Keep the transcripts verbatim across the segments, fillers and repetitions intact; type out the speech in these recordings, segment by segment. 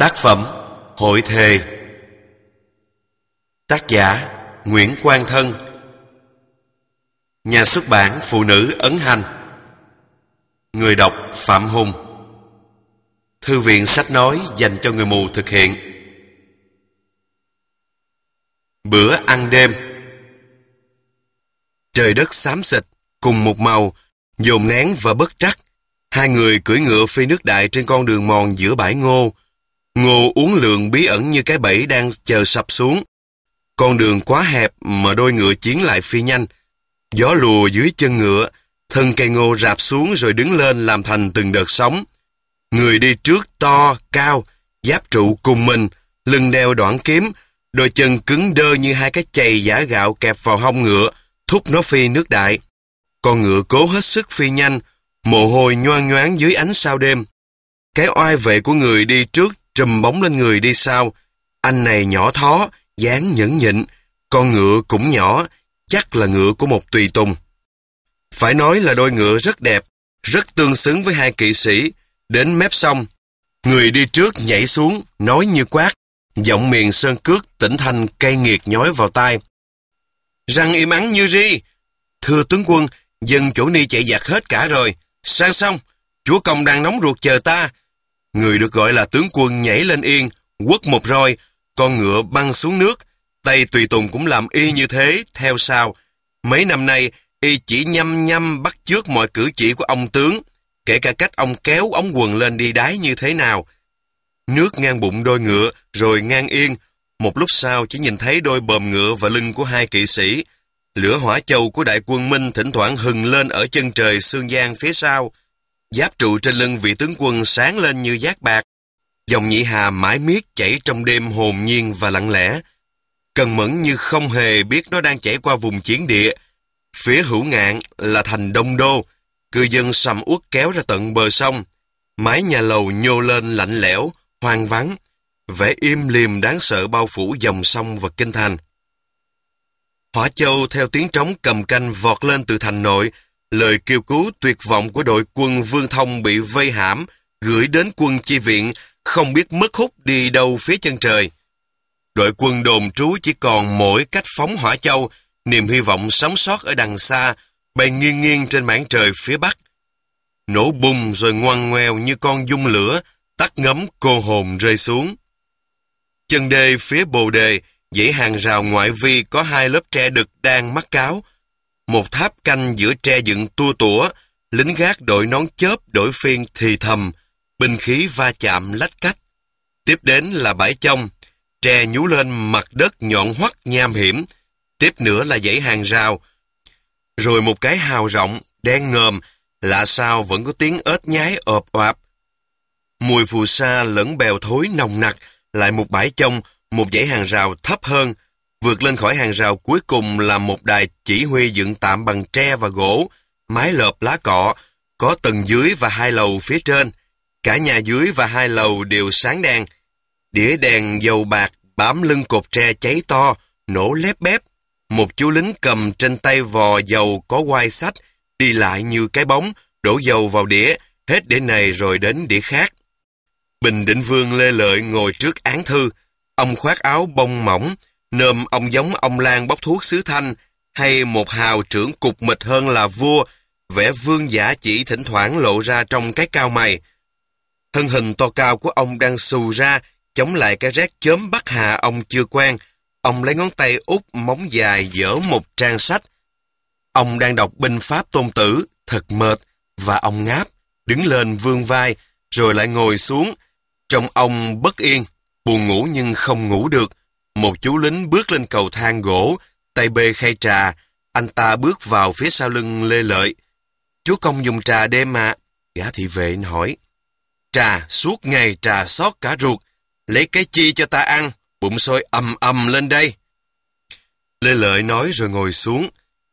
Tác phẩm Hội Thề. Tác giả Nguyễn Quang Thân. Nhà xuất bản Phụ Nữ Ấn Hành. Người đọc Phạm Hùng. Thư viện sách nói dành cho người mù thực hiện. Bữa ăn đêm. Trời đất xám xịt, cùng một màu, dồn nén và bất trắc. Hai người cưỡi ngựa phi nước đại trên con đường mòn giữa bãi ngô. Ngô uốn lượn bí ẩn như cái bẫy đang chờ sập xuống. Con đường quá hẹp mà đôi ngựa chiến lại phi nhanh. Gió lùa dưới chân ngựa, thân cây ngô rạp xuống rồi đứng lên làm thành từng đợt sóng. Người đi trước to, cao, giáp trụ cùng mình, lưng đeo đoạn kiếm, đôi chân cứng đơ như hai cái chày giã gạo kẹp vào hông ngựa, thúc nó phi nước đại. Con ngựa cố hết sức phi nhanh, mồ hôi nhoang nhoáng dưới ánh sao đêm. Cái oai vệ của người đi trước trùm bóng lên người đi sau. Anh này nhỏ thó, dáng nhẫn nhịn, con ngựa cũng nhỏ, chắc là ngựa của một tùy tùng. Phải nói là đôi ngựa rất đẹp, rất tương xứng với hai kỵ sĩ. Đến mép sông, người đi trước nhảy xuống, nói như quát, giọng miền sơn cước tỉnh thanh cay nghiệt nhói vào tai. Răng im ắng như ri. Thưa tướng quân, dân chỗ ni chạy giặc hết cả rồi. Sang sông, chúa công đang nóng ruột chờ ta. Người được gọi là tướng quân nhảy lên yên, quất một roi, con ngựa băng xuống nước. Tay tùy tùng cũng làm y như thế, theo sau. Mấy năm nay, y chỉ nhăm nhăm bắt chước mọi cử chỉ của ông tướng, kể cả cách ông kéo ống quần lên đi đái như thế nào. Nước ngang bụng đôi ngựa, rồi ngang yên. Một lúc sau chỉ nhìn thấy đôi bờm ngựa và lưng của hai kỵ sĩ. Lửa hỏa châu của đại quân Minh thỉnh thoảng hừng lên ở chân trời Sương Giang phía sau. Giáp trụ trên lưng vị tướng quân sáng lên như giác bạc. Dòng nhị hà mãi miết chảy trong đêm hồn nhiên và lặng lẽ. Cần Mẫn như không hề biết nó đang chảy qua vùng chiến địa. Phía hữu ngạn là thành Đông Đô, cư dân sầm uất kéo ra tận bờ sông. Mái nhà lầu nhô lên lạnh lẽo, hoang vắng, vẻ im lìm đáng sợ bao phủ dòng sông và kinh thành. Hỏa Châu theo tiếng trống cầm canh vọt lên từ thành nội, lời kêu cứu tuyệt vọng của đội quân Vương Thông bị vây hãm, gửi đến quân chi viện, không biết mất hút đi đâu phía chân trời. Đội quân đồn trú chỉ còn mỗi cách phóng Hỏa Châu, niềm hy vọng sống sót ở đằng xa, bay nghiêng nghiêng trên mảng trời phía bắc. Nổ bùng rồi ngoằn ngoèo như con dung lửa, tắt ngấm cô hồn rơi xuống. Chân đê phía bồ đề, dãy hàng rào ngoại vi có hai lớp tre đực đang mắc cáo. Một tháp canh giữa tre dựng tua tủa, lính gác đội nón chớp đổi phiên thì thầm, binh khí va chạm lách cách. Tiếp đến là bãi chông, tre nhú lên mặt đất nhọn hoắt nham hiểm. Tiếp nữa là dãy hàng rào. Rồi một cái hào rộng, đen ngòm, lạ sao vẫn có tiếng ếch nhái ộp oạp. Mùi phù sa lẫn bèo thối nồng nặc, lại một bãi chông, một dãy hàng rào thấp hơn. Vượt lên khỏi hàng rào cuối cùng là một đài chỉ huy dựng tạm bằng tre và gỗ, mái lợp lá cọ, có tầng dưới và hai lầu phía trên. Cả nhà dưới và hai lầu đều sáng đèn. Đĩa đèn dầu bạc bám lưng cột tre cháy to, nổ lép bép. Một chú lính cầm trên tay vò dầu có quai sách, đi lại như cái bóng, đổ dầu vào đĩa, hết đĩa này rồi đến đĩa khác. Bình Định Vương Lê Lợi ngồi trước án thư. Ông khoác áo bông mỏng, nôm ông giống ông Lan bốc thuốc xứ Thanh, hay một hào trưởng cục mịch hơn là vua, vẻ vương giả chỉ thỉnh thoảng lộ ra trong cái cao mày. Thân hình to cao của ông đang xù ra, chống lại cái rét chớm Bắc Hà ông chưa quen. Ông lấy ngón tay út móng dài dở một trang sách. Ông đang đọc binh pháp Tôn Tử, thật mệt, và ông ngáp, đứng lên vươn vai, rồi lại ngồi xuống. Trong ông bất yên, buồn ngủ nhưng không ngủ được. Một chú lính bước lên cầu thang gỗ, tay bê khay trà. Anh ta bước vào phía sau lưng Lê Lợi. Chúa công dùng trà đêm mà. Gã thị vệ hỏi. Trà, suốt ngày trà xót cả ruột. Lấy cái chi cho ta ăn, bụng sôi ầm ầm lên đây. Lê Lợi nói rồi ngồi xuống.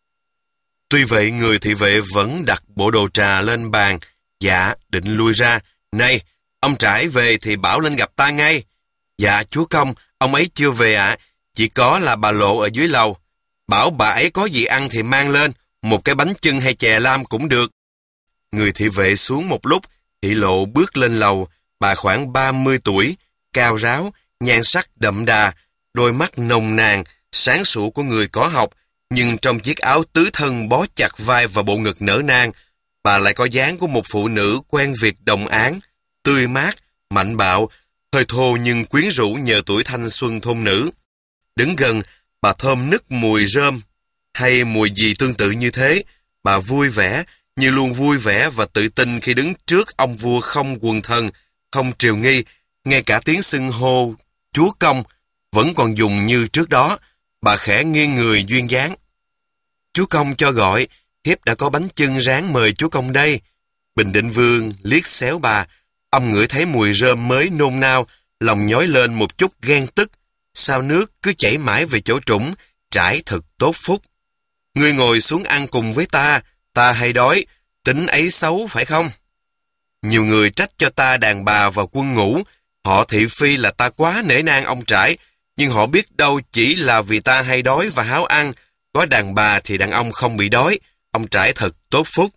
Tuy vậy người thị vệ vẫn đặt bộ đồ trà lên bàn. Dạ, định lui ra. Này, ông Trải về thì bảo lên gặp ta ngay. Dạ, chúa công, ông ấy chưa về ạ. À. Chỉ có là bà Lộ ở dưới lầu. Bảo bà ấy có gì ăn thì mang lên, một cái bánh chưng hay chè lam cũng được. Người thị vệ xuống một lúc, thị Lộ bước lên lầu. Bà khoảng ba mươi tuổi, cao ráo, nhan sắc đậm đà, đôi mắt nồng nàn, sáng sủa của người có học, nhưng trong chiếc áo tứ thân bó chặt vai và bộ ngực nở nang, bà lại có dáng của một phụ nữ quen việc đồng áng, tươi mát, mạnh bạo, hơi thô nhưng quyến rũ nhờ tuổi thanh xuân thôn nữ. Đứng gần, bà thơm nức mùi rơm, hay mùi gì tương tự như thế. Bà vui vẻ, như luôn vui vẻ và tự tin khi đứng trước ông vua không quần thần, không triều nghi, ngay cả tiếng xưng hô chúa công vẫn còn dùng như trước đó. Bà khẽ nghiêng người duyên dáng. Chúa công cho gọi, thiếp đã có bánh chưng rán mời chúa công đây. Bình Định Vương liếc xéo bà, ông ngửi thấy mùi rơm mới nôn nao, lòng nhói lên một chút ghen tức. Sao nước cứ chảy mãi về chỗ trũng, trải thật tốt phúc. Ngươi ngồi xuống ăn cùng với ta, ta hay đói, tính ấy xấu phải không? Nhiều người trách cho ta đàn bà vào quân ngũ, họ thị phi là ta quá nể nang ông Trải, nhưng họ biết đâu chỉ là vì ta hay đói và háo ăn, có đàn bà thì đàn ông không bị đói, ông Trải thật tốt phúc.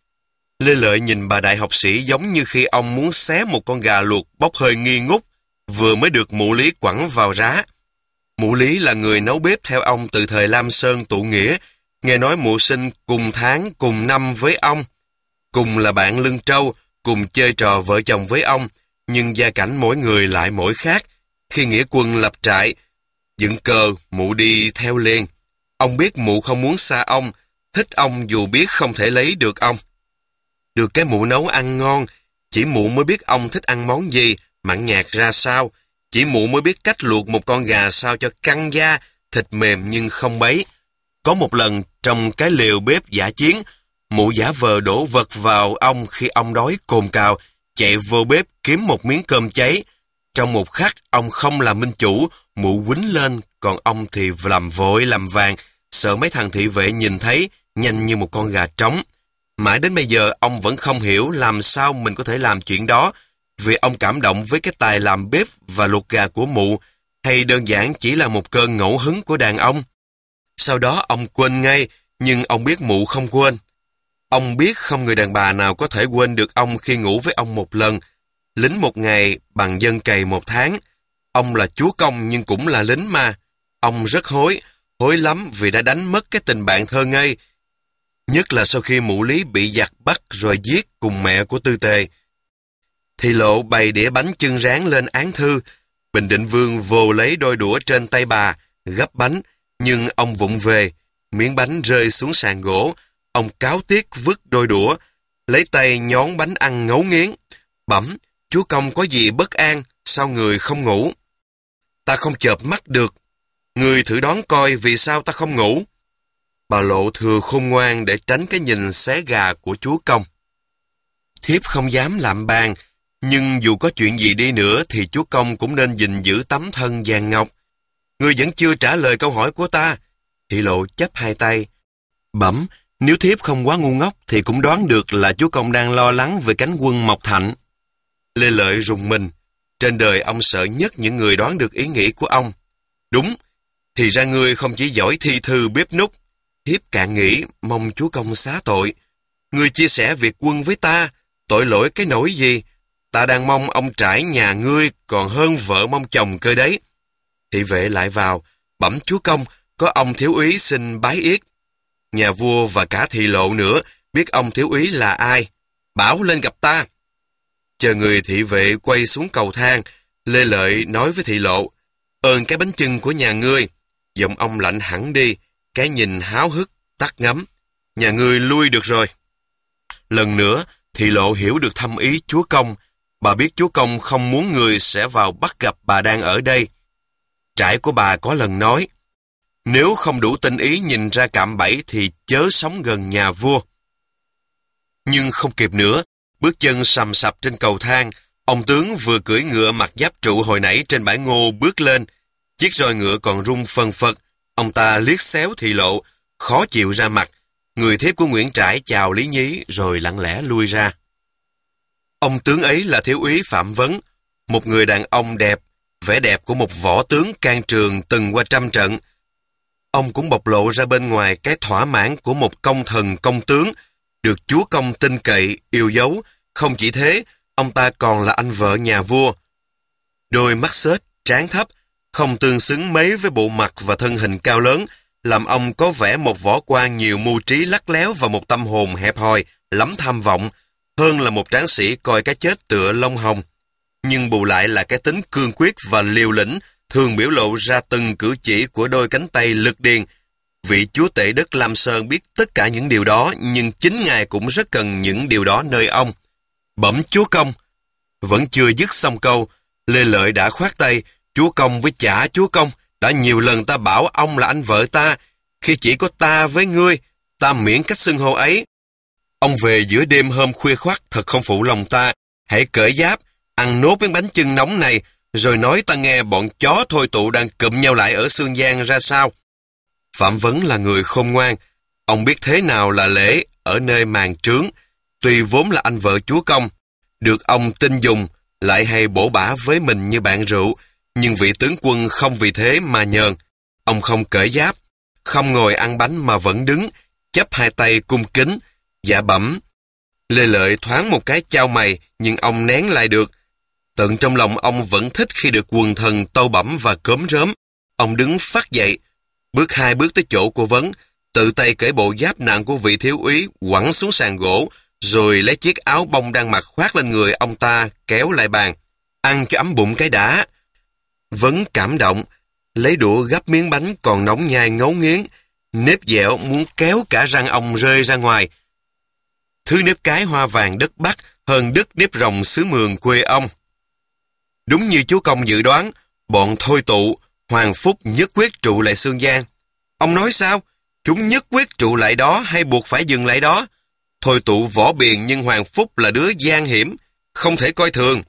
Lê Lợi nhìn bà đại học sĩ giống như khi ông muốn xé một con gà luộc bốc hơi nghi ngút, vừa mới được mụ Lý quẳng vào rá. Mụ Lý là người nấu bếp theo ông từ thời Lam Sơn tụ nghĩa, nghe nói mụ sinh cùng tháng cùng năm với ông, cùng là bạn lưng trâu, cùng chơi trò vợ chồng với ông, nhưng gia cảnh mỗi người lại mỗi khác. Khi nghĩa quân lập trại, dựng cờ, mụ đi theo liền. Ông biết mụ không muốn xa ông, thích ông dù biết không thể lấy được ông. Được cái mụ nấu ăn ngon, chỉ mụ mới biết ông thích ăn món gì, mặn nhạt ra sao. Chỉ mụ mới biết cách luộc một con gà sao cho căng da, thịt mềm nhưng không bấy. Có một lần trong cái lều bếp dã chiến, mụ giả vờ đổ vật vào ông khi ông đói cồn cào, chạy vô bếp kiếm một miếng cơm cháy. Trong một khắc, ông không làm minh chủ, mụ quýnh lên, còn ông thì làm vội làm vàng, sợ mấy thằng thị vệ nhìn thấy, nhanh như một con gà trống. Mãi đến bây giờ, ông vẫn không hiểu làm sao mình có thể làm chuyện đó, vì ông cảm động với cái tài làm bếp và luộc gà của mụ, hay đơn giản chỉ là một cơn ngẫu hứng của đàn ông. Sau đó ông quên ngay, nhưng ông biết mụ không quên. Ông biết không người đàn bà nào có thể quên được ông khi ngủ với ông một lần. Lính một ngày bằng dân cày một tháng. Ông là chúa công nhưng cũng là lính mà. Ông rất hối, hối lắm vì đã đánh mất cái tình bạn thơ ngây. Nhất là sau khi mụ Lý bị giặc bắt rồi giết cùng mẹ của Tư Tề. Thì Lộ bày đĩa bánh chưng rán lên án thư. Bình Định Vương vồ lấy đôi đũa trên tay bà, gấp bánh, nhưng ông vụng về. Miếng bánh rơi xuống sàn gỗ. Ông cáo tiếc vứt đôi đũa, lấy tay nhón bánh ăn ngấu nghiến. Bẩm, chúa công có gì bất an, sao người không ngủ? Ta không chợp mắt được. Người thử đoán coi vì sao ta không ngủ. Bà Lộ thừa khôn ngoan để tránh cái nhìn xé gà của chúa công. Thiếp không dám lạm bàn, nhưng dù có chuyện gì đi nữa thì chúa công cũng nên gìn giữ tấm thân vàng ngọc. Ngươi vẫn chưa trả lời câu hỏi của ta. Thị Lộ chắp hai tay. Bẩm, nếu thiếp không quá ngu ngốc thì cũng đoán được là chúa công đang lo lắng về cánh quân Mộc Thạnh. Lê Lợi rùng mình. Trên đời ông sợ nhất những người đoán được ý nghĩ của ông. Đúng, thì ra ngươi không chỉ giỏi thi thư bếp núc. Thiếp cạn nghĩ mong chúa công xá tội. Ngươi chia sẻ việc quân với ta, tội lỗi cái nỗi gì? Ta đang mong ông trải nhà ngươi còn hơn vợ mong chồng cơ đấy. Thị vệ lại vào, bẩm chúa công, có ông thiếu úy xin bái yết. Nhà vua và cả Thị Lộ nữa biết ông thiếu úy là ai. Bảo lên gặp ta. Chờ người thị vệ quay xuống cầu thang, Lê Lợi nói với Thị Lộ, ơn cái bánh chưng của nhà ngươi. Giọng ông lạnh hẳn đi, cái nhìn háo hức, tắt ngấm. Nhà ngươi lui được rồi. Lần nữa, Thị Lộ hiểu được thâm ý chúa công. Bà biết chúa công không muốn người sẽ vào bắt gặp bà đang ở đây. Trải của bà có lần nói, nếu không đủ tinh ý nhìn ra cạm bẫy thì chớ sống gần nhà vua. Nhưng không kịp nữa, bước chân sầm sập trên cầu thang, ông tướng vừa cưỡi ngựa mặc giáp trụ hồi nãy trên bãi ngô bước lên. Chiếc roi ngựa còn rung phân phật, ông ta liếc xéo Thị Lộ, khó chịu ra mặt. Người thiếp của Nguyễn Trãi chào Lý Nhí rồi lặng lẽ lui ra. Ông tướng ấy là thiếu úy Phạm Vấn, một người đàn ông đẹp, vẻ đẹp của một võ tướng can trường từng qua trăm trận. Ông cũng bộc lộ ra bên ngoài cái thỏa mãn của một công thần công tướng, được chúa công tin cậy, yêu dấu. Không chỉ thế, ông ta còn là anh vợ nhà vua. Đôi mắt xếch, trán thấp, không tương xứng mấy với bộ mặt và thân hình cao lớn, làm ông có vẻ một võ quan nhiều mưu trí lắt léo và một tâm hồn hẹp hòi, lắm tham vọng, hơn là một tráng sĩ coi cái chết tựa lông hồng. Nhưng bù lại là cái tính cương quyết và liều lĩnh, thường biểu lộ ra từng cử chỉ của đôi cánh tay lực điền. Vị chúa tể đất Lam Sơn biết tất cả những điều đó, nhưng chính Ngài cũng rất cần những điều đó nơi ông. Bẩm chúa công. Vẫn chưa dứt xong câu, Lê Lợi đã khoát tay. Chúa công với chả chúa công, đã nhiều lần ta bảo ông là anh vợ ta, khi chỉ có ta với ngươi, ta miễn cách xưng hô ấy. Ông về giữa đêm hôm khuya khoắt thật không phụ lòng ta, hãy cởi giáp, ăn nốt miếng bánh chưng nóng này, rồi nói ta nghe bọn chó thôi tụ đang cụm nhau lại ở Sương Giang ra sao. Phạm Vấn là người khôn ngoan, ông biết thế nào là lễ ở nơi màn trướng, tuy vốn là anh vợ chúa công, được ông tin dùng, lại hay bổ bả với mình như bạn rượu, nhưng vị tướng quân không vì thế mà nhờn. Ông không cởi giáp, không ngồi ăn bánh mà vẫn đứng, chắp hai tay cung kính, dạ bẩm. Lê Lợi thoáng một cái chau mày, nhưng ông nén lại được. Tận trong lòng ông vẫn thích khi được quần thần tâu bẩm và cớm rớm. Ông đứng phắt dậy, bước hai bước tới chỗ của Vấn, tự tay cởi bộ giáp nặng của vị thiếu úy quẳng xuống sàn gỗ, rồi lấy chiếc áo bông đang mặc khoác lên người ông ta, kéo lại bàn. Ăn cho ấm bụng cái đã. Vấn cảm động, lấy đũa gắp miếng bánh còn nóng nhai ngấu nghiến, nếp dẻo muốn kéo cả răng ông rơi ra ngoài. Thứ nếp cái hoa vàng đất Bắc hơn đứt nếp rồng xứ Mường quê ông. Đúng như chúa công dự đoán, bọn thôi tụ, Hoàng Phúc nhất quyết trụ lại Sương Giang. Ông nói sao? Chúng nhất quyết trụ lại đó hay buộc phải dừng lại đó? Thôi tụ võ biền nhưng Hoàng Phúc là đứa gian hiểm, không thể coi thường.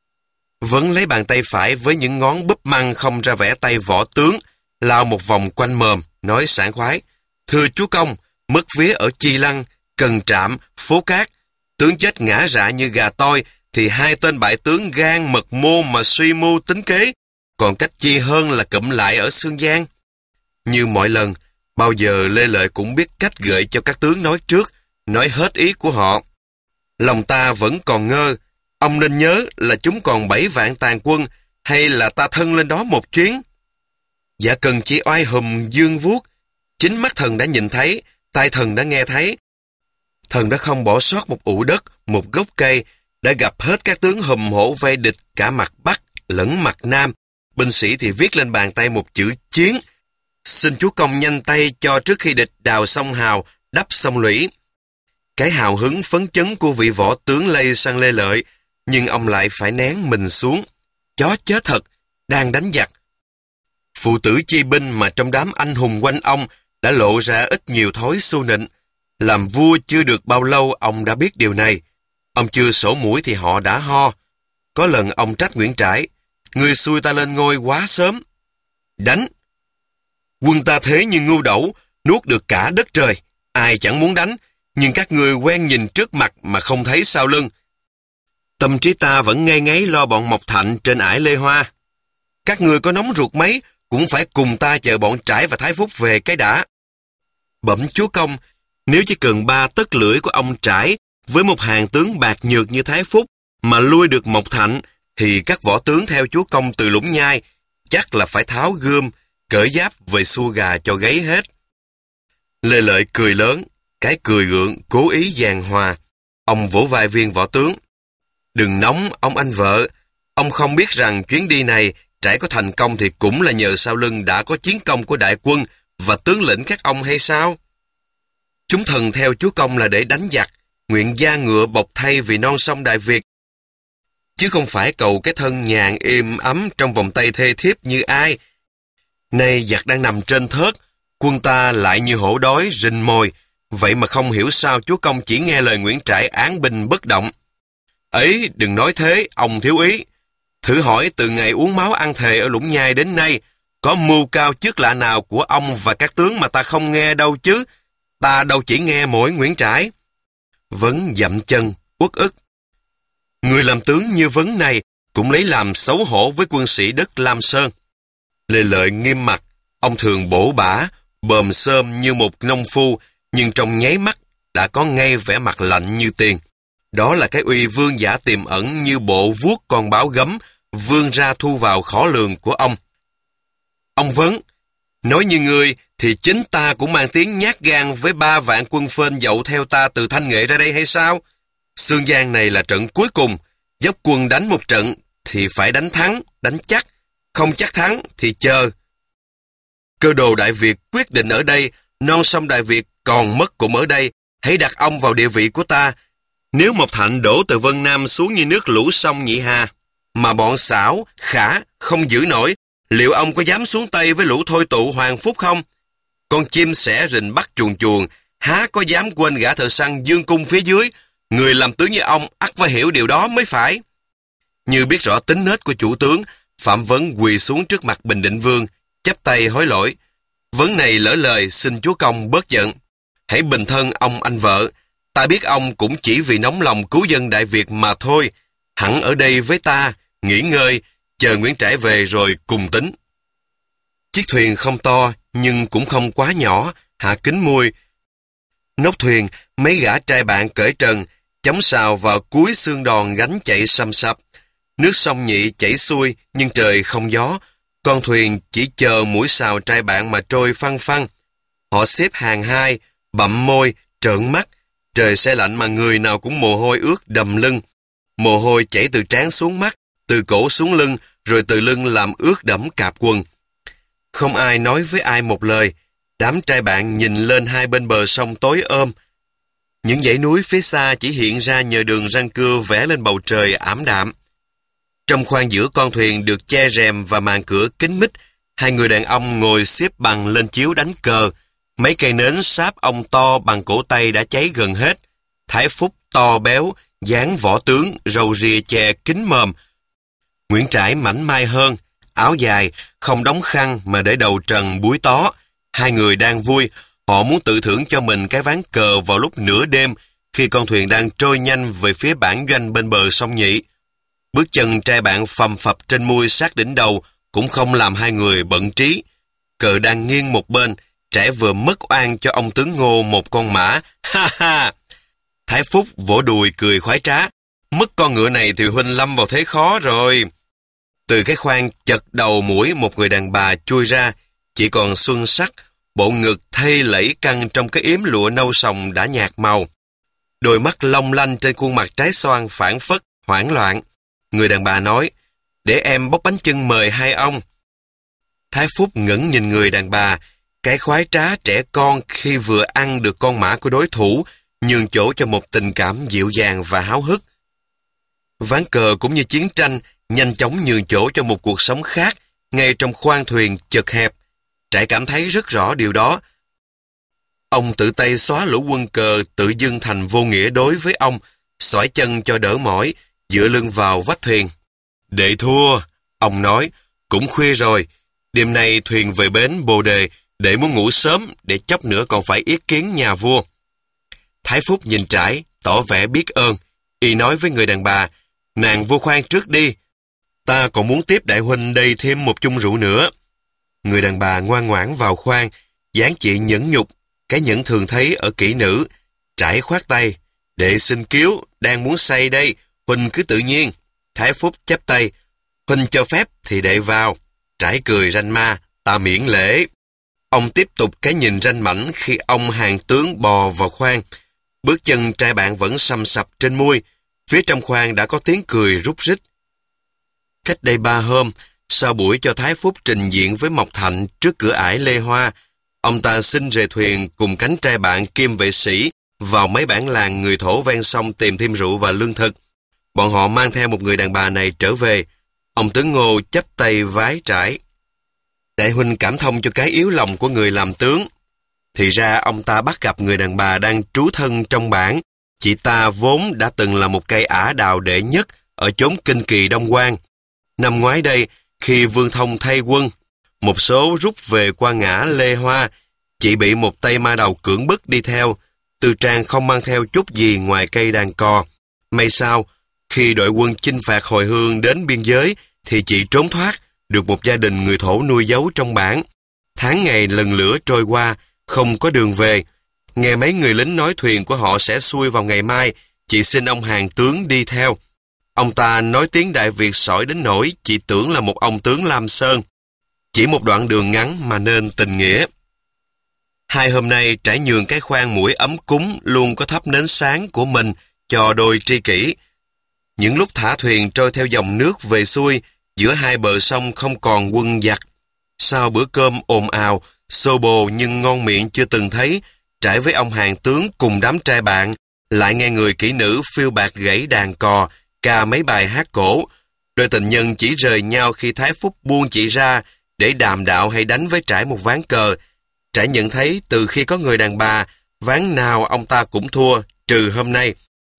Vẫn lấy bàn tay phải với những ngón búp măng không ra vẻ tay võ tướng, lao một vòng quanh mồm, nói sảng khoái. Thưa chúa công, mất vía ở Chi Lăng, Cần Trạm, Phố Cát, tướng chết ngã rạ như gà toi, thì hai tên bại tướng gan mật mô mà suy mưu tính kế, còn cách chi hơn là cụm lại ở Sương Giang. Như mọi lần, bao giờ Lê Lợi cũng biết cách gợi cho các tướng nói trước, nói hết ý của họ. Lòng ta vẫn còn ngơ, ông nên nhớ là chúng còn bảy vạn tàn quân, hay là ta thân lên đó một chuyến? Dạ cần chỉ oai hùm dương vuốt, chính mắt thần đã nhìn thấy, tai thần đã nghe thấy. Thần đã không bỏ sót một ụ đất, một gốc cây, đã gặp hết các tướng hùm hổ vây địch cả mặt Bắc lẫn mặt Nam. Binh sĩ thì viết lên bàn tay một chữ chiến. Xin chúa công nhanh tay cho trước khi địch đào sông Hào, đắp sông Lũy. Cái hào hứng phấn chấn của vị võ tướng lây sang Lê Lợi, nhưng ông lại phải nén mình xuống. Chó chết thật, đang đánh giặc. Phụ tử chi binh mà trong đám anh hùng quanh ông đã lộ ra ít nhiều thói xu nịnh. Làm vua chưa được bao lâu ông đã biết điều này. Ông chưa sổ mũi thì họ đã ho. Có lần ông trách Nguyễn Trãi, người xui ta lên ngôi quá sớm. Đánh. Quân ta thế như ngưu đẩu, nuốt được cả đất trời. Ai chẳng muốn đánh, nhưng các ngươi quen nhìn trước mặt mà không thấy sau lưng. Tâm trí ta vẫn ngây ngáy lo bọn Mộc Thạnh trên ải Lê Hoa. Các ngươi có nóng ruột mấy, cũng phải cùng ta chờ bọn Trãi và Thái Phúc về cái đã. Bẩm chúa công, nếu chỉ cần ba tấc lưỡi của ông Trãi với một hàng tướng bạc nhược như Thái Phúc mà lui được Mộc Thạnh, thì các võ tướng theo chúa công từ Lũng Nhai chắc là phải tháo gươm, cởi giáp về xua gà cho gáy hết. Lê Lợi cười lớn, cái cười gượng, cố ý giàn hòa. Ông vỗ vai viên võ tướng. Đừng nóng, ông anh vợ. Ông không biết rằng chuyến đi này Trãi có thành công thì cũng là nhờ sau lưng đã có chiến công của đại quân và tướng lĩnh các ông hay sao? Chúng thần theo chúa công là để đánh giặc, nguyện da ngựa bọc thay vì non sông Đại Việt, chứ không phải cầu cái thân nhàn êm ấm trong vòng tay thê thiếp như ai. Nay giặc đang nằm trên thớt, quân ta lại như hổ đói rình mồi, vậy mà không hiểu sao chúa công chỉ nghe lời Nguyễn Trãi án binh bất động. Ấy, đừng nói thế, ông thiếu ý. Thử hỏi từ ngày uống máu ăn thề ở Lũng Nhai đến nay, có mưu cao chức lạ nào của ông và các tướng mà ta không nghe đâu chứ? Ta đâu chỉ nghe mỗi Nguyễn Trãi. Vấn dậm chân, uất ức. Người làm tướng như Vấn này cũng lấy làm xấu hổ với quân sĩ đất Lam Sơn. Lê Lợi nghiêm mặt, ông thường bổ bả, bờm xơm như một nông phu, nhưng trong nháy mắt đã có ngay vẻ mặt lạnh như tiền. Đó là cái uy vương giả tiềm ẩn như bộ vuốt con báo gấm, vươn ra thu vào khỏ lường của ông. Ông vấn, nói như ngươi thì chính ta cũng mang tiếng nhát gan với ba vạn quân phên dậu theo ta từ Thanh Nghệ ra đây hay sao? Xương Giang này là trận cuối cùng, dốc quân đánh một trận thì phải đánh thắng, đánh chắc, không chắc thắng thì chờ. Cơ đồ Đại Việt quyết định ở đây, non sông Đại Việt còn mất cũng ở đây, hãy đặt ông vào địa vị của ta. Nếu Mộc Thạnh đổ từ Vân Nam xuống như nước lũ sông Nhị Hà, mà bọn Xảo, Khả không giữ nổi, liệu ông có dám xuống Tây với lũ thôi tụ Hoàng Phúc không? Con chim sẻ rình bắt chuồn chuồn, há có dám quên gã thợ săn dương cung phía dưới? Người làm tướng như ông ắt phải hiểu điều đó mới phải. Như biết rõ tính nết của chủ tướng, Phạm Vấn quỳ xuống trước mặt Bình Định Vương, chắp tay hối lỗi. Vấn này lỡ lời, xin chúa công bớt giận. Hãy bình thân ông anh vợ. Ta biết ông cũng chỉ vì nóng lòng cứu dân Đại Việt mà thôi. Hẳn ở đây với ta, nghỉ ngơi, chờ Nguyễn Trãi về rồi cùng tính. Chiếc thuyền không to, nhưng cũng không quá nhỏ, hạ kính mui. Nóc thuyền, mấy gã trai bạn cởi trần, chống sào vào cuối xương đòn gánh chạy sầm sập. Nước sông Nhị chảy xuôi, nhưng trời không gió. Con thuyền chỉ chờ mũi sào trai bạn mà trôi phăng phăng. Họ xếp hàng hai, bặm môi, trợn mắt. Trời se lạnh mà người nào cũng mồ hôi ướt đầm lưng. Mồ hôi chảy từ trán xuống mắt, từ cổ xuống lưng, rồi từ lưng làm ướt đẫm cạp quần. Không ai nói với ai một lời. Đám trai bạn nhìn lên hai bên bờ sông tối ôm. Những dãy núi phía xa chỉ hiện ra nhờ đường răng cưa vẽ lên bầu trời ảm đạm. Trong khoang giữa con thuyền được che rèm và màn cửa kín mít, hai người đàn ông ngồi xếp bằng lên chiếu đánh cờ. Mấy cây nến sáp ong to bằng cổ tay đã cháy gần hết. Thái Phúc to béo, dáng võ tướng, râu ria che kín mồm. Nguyễn Trãi mảnh mai hơn, áo dài, không đóng khăn mà để đầu trần búi tó. Hai người đang vui, họ muốn tự thưởng cho mình cái ván cờ vào lúc nửa đêm khi con thuyền đang trôi nhanh về phía bản doanh bên bờ sông Nhị. Bước chân trai bạn phầm phập trên mui sát đỉnh đầu cũng không làm hai người bận trí. Cờ đang nghiêng một bên, Trãi vừa mất oan cho ông tướng Ngô một con mã. Ha ha! Thái Phúc vỗ đùi cười khoái trá. Mất con ngựa này thì huynh lâm vào thế khó rồi. Từ cái khoang chật đầu mũi một người đàn bà chui ra, chỉ còn xuân sắc, bộ ngực thây lẫy căng trong cái yếm lụa nâu sòng đã nhạt màu. Đôi mắt long lanh trên khuôn mặt trái xoan phảng phất, hoảng loạn. Người đàn bà nói, để em bóc bánh chưng mời hai ông. Thái Phúc ngẩng nhìn người đàn bà, cái khoái trá trẻ con khi vừa ăn được con mã của đối thủ, nhường chỗ cho một tình cảm dịu dàng và háo hức. Ván cờ cũng như chiến tranh, nhanh chóng nhường chỗ cho một cuộc sống khác, ngay trong khoang thuyền chật hẹp. Trãi cảm thấy rất rõ điều đó. Ông tự tay xóa lũ quân cờ tự dưng thành vô nghĩa đối với ông, xoải chân cho đỡ mỏi, dựa lưng vào vách thuyền. Đệ thua, ông nói, cũng khuya rồi. Đêm nay thuyền về bến Bồ Đề, để muốn ngủ sớm, để chốc nữa còn phải yết kiến nhà vua. Thái Phúc nhìn Trãi, tỏ vẻ biết ơn. Y nói với người đàn bà, nàng vô khoang trước đi. Ta còn muốn tiếp đại huynh đây thêm một chung rượu nữa. Người đàn bà ngoan ngoãn vào khoang, dáng chị nhẫn nhục, cái nhẫn thường thấy ở kỹ nữ. Trãi khoát tay, đệ xin cứu, đang muốn say đây, huynh cứ tự nhiên. Thái Phúc chắp tay, huynh cho phép thì đệ vào. Trãi cười ranh ma, ta miễn lễ. Ông tiếp tục cái nhìn ranh mảnh khi ông hàng tướng bò vào khoang. Bước chân trai bạn vẫn sầm sập trên mui. Phía trong khoang đã có tiếng cười rúc rích. Cách đây ba hôm, sau buổi cho Thái Phúc trình diện với Mộc Thạnh trước cửa ải Lê Hoa, ông ta xin rời thuyền cùng cánh trai bạn kiêm vệ sĩ vào mấy bản làng người thổ ven sông tìm thêm rượu và lương thực. Bọn họ mang theo một người đàn bà này trở về. Ông tướng Ngô chắp tay vái Trãi. Đại huynh cảm thông cho cái yếu lòng của người làm tướng. Thì ra ông ta bắt gặp người đàn bà đang trú thân trong bản. Chị ta vốn đã từng là một cây ả đào đệ nhất ở chốn Kinh Kỳ Đông Quan. Năm ngoái đây, khi Vương Thông thay quân, một số rút về qua ngã Lê Hoa, chị bị một tay ma đầu cưỡng bức đi theo. Tư trang không mang theo chút gì ngoài cây đàn cò. May sao, khi đội quân chinh phạt hồi hương đến biên giới, thì chị trốn thoát, được một gia đình người thổ nuôi giấu trong bản. Tháng ngày lần lửa trôi qua, không có đường về. Nghe mấy người lính nói thuyền của họ sẽ xuôi vào ngày mai, chị xin ông hàng tướng đi theo. Ông ta nói tiếng Đại Việt sỏi đến nỗi chị tưởng là một ông tướng Lam Sơn. Chỉ một đoạn đường ngắn mà nên tình nghĩa. Hai hôm nay trải nhường cái khoang mũi ấm cúng luôn có thắp nến sáng của mình cho đôi tri kỷ. Những lúc thả thuyền trôi theo dòng nước về xuôi, giữa hai bờ sông không còn quân giặc. Sau bữa cơm ồn ào, xô bồ nhưng ngon miệng chưa từng thấy, trải với ông hàng tướng cùng đám trai bạn, lại nghe người kỹ nữ phiêu bạc gãy đàn cò, ca mấy bài hát cổ. Đôi tình nhân chỉ rời nhau khi Thái Phúc buông chị ra để đàm đạo hay đánh với Trải một ván cờ. Trải nhận thấy từ khi có người đàn bà, ván nào ông ta cũng thua, trừ hôm nay.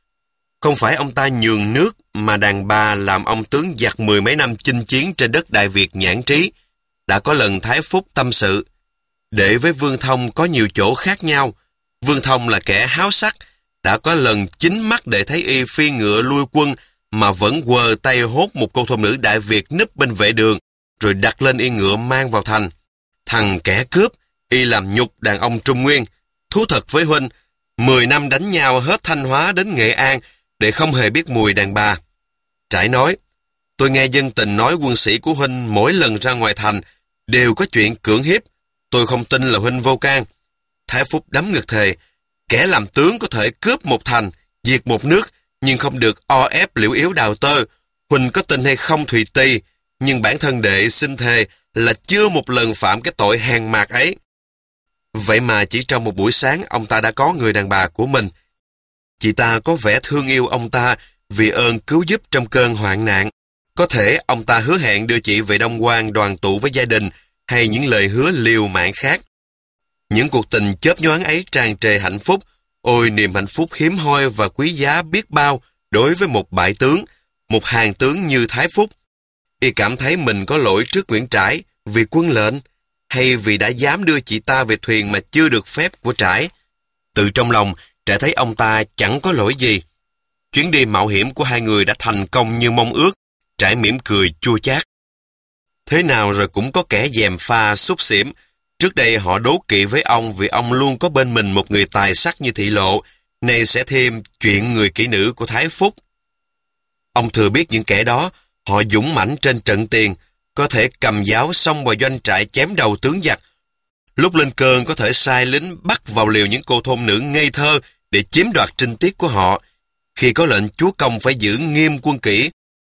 Không phải ông ta nhường nước, mà đàn bà làm ông tướng giặc mười mấy năm chinh chiến trên đất Đại Việt nhãn trí. Đã có lần Thái Phúc tâm sự, để với Vương Thông có nhiều chỗ khác nhau. Vương Thông là kẻ háo sắc, đã có lần chính mắt để thấy y phi ngựa lui quân, mà vẫn quờ tay hốt một cô thôn nữ Đại Việt núp bên vệ đường, rồi đặt lên y ngựa mang vào thành. Thằng kẻ cướp, y làm nhục đàn ông Trung Nguyên. Thú thật với huynh, mười năm đánh nhau hết Thanh Hóa đến Nghệ An, để không hề biết mùi đàn bà. Trải nói, tôi nghe dân tình nói quân sĩ của huynh mỗi lần ra ngoài thành đều có chuyện cưỡng hiếp. Tôi không tin là huynh vô can. Thái Phúc đấm ngực thề, kẻ làm tướng có thể cướp một thành, diệt một nước, nhưng không được o ép liễu yếu đào tơ. Huynh có tin hay không Thùy Tì, nhưng bản thân đệ xin thề là chưa một lần phạm cái tội hèn mạt ấy. Vậy mà chỉ trong một buổi sáng ông ta đã có người đàn bà của mình. Chị ta có vẻ thương yêu ông ta vì ơn cứu giúp trong cơn hoạn nạn. Có thể ông ta hứa hẹn đưa chị về Đông Quan đoàn tụ với gia đình, hay những lời hứa liều mạng khác. Những cuộc tình chớp nhoáng ấy tràn trề hạnh phúc. Ôi niềm hạnh phúc hiếm hoi và quý giá biết bao đối với một bại tướng, một hàng tướng như Thái Phúc. Y cảm thấy mình có lỗi trước Nguyễn Trãi vì quân lệnh, hay vì đã dám đưa chị ta về thuyền mà chưa được phép của Trãi. Từ trong lòng, Trãi thấy ông ta chẳng có lỗi gì. Chuyến đi mạo hiểm của hai người đã thành công như mong ước. Trãi mỉm cười chua chát. Thế nào rồi cũng có kẻ gièm pha xúc xỉm. Trước đây họ đố kỵ với ông vì ông luôn có bên mình một người tài sắc như Thị Lộ. Nay sẽ thêm chuyện người kỹ nữ của Thái Phúc. Ông thừa biết những kẻ đó, họ dũng mãnh trên trận tiền, có thể cầm giáo xông vào doanh trại chém đầu tướng giặc. Lúc lên cơn có thể sai lính bắt vào liều những cô thôn nữ ngây thơ để chiếm đoạt trinh tiết của họ. Khi có lệnh chúa công phải giữ nghiêm quân kỷ,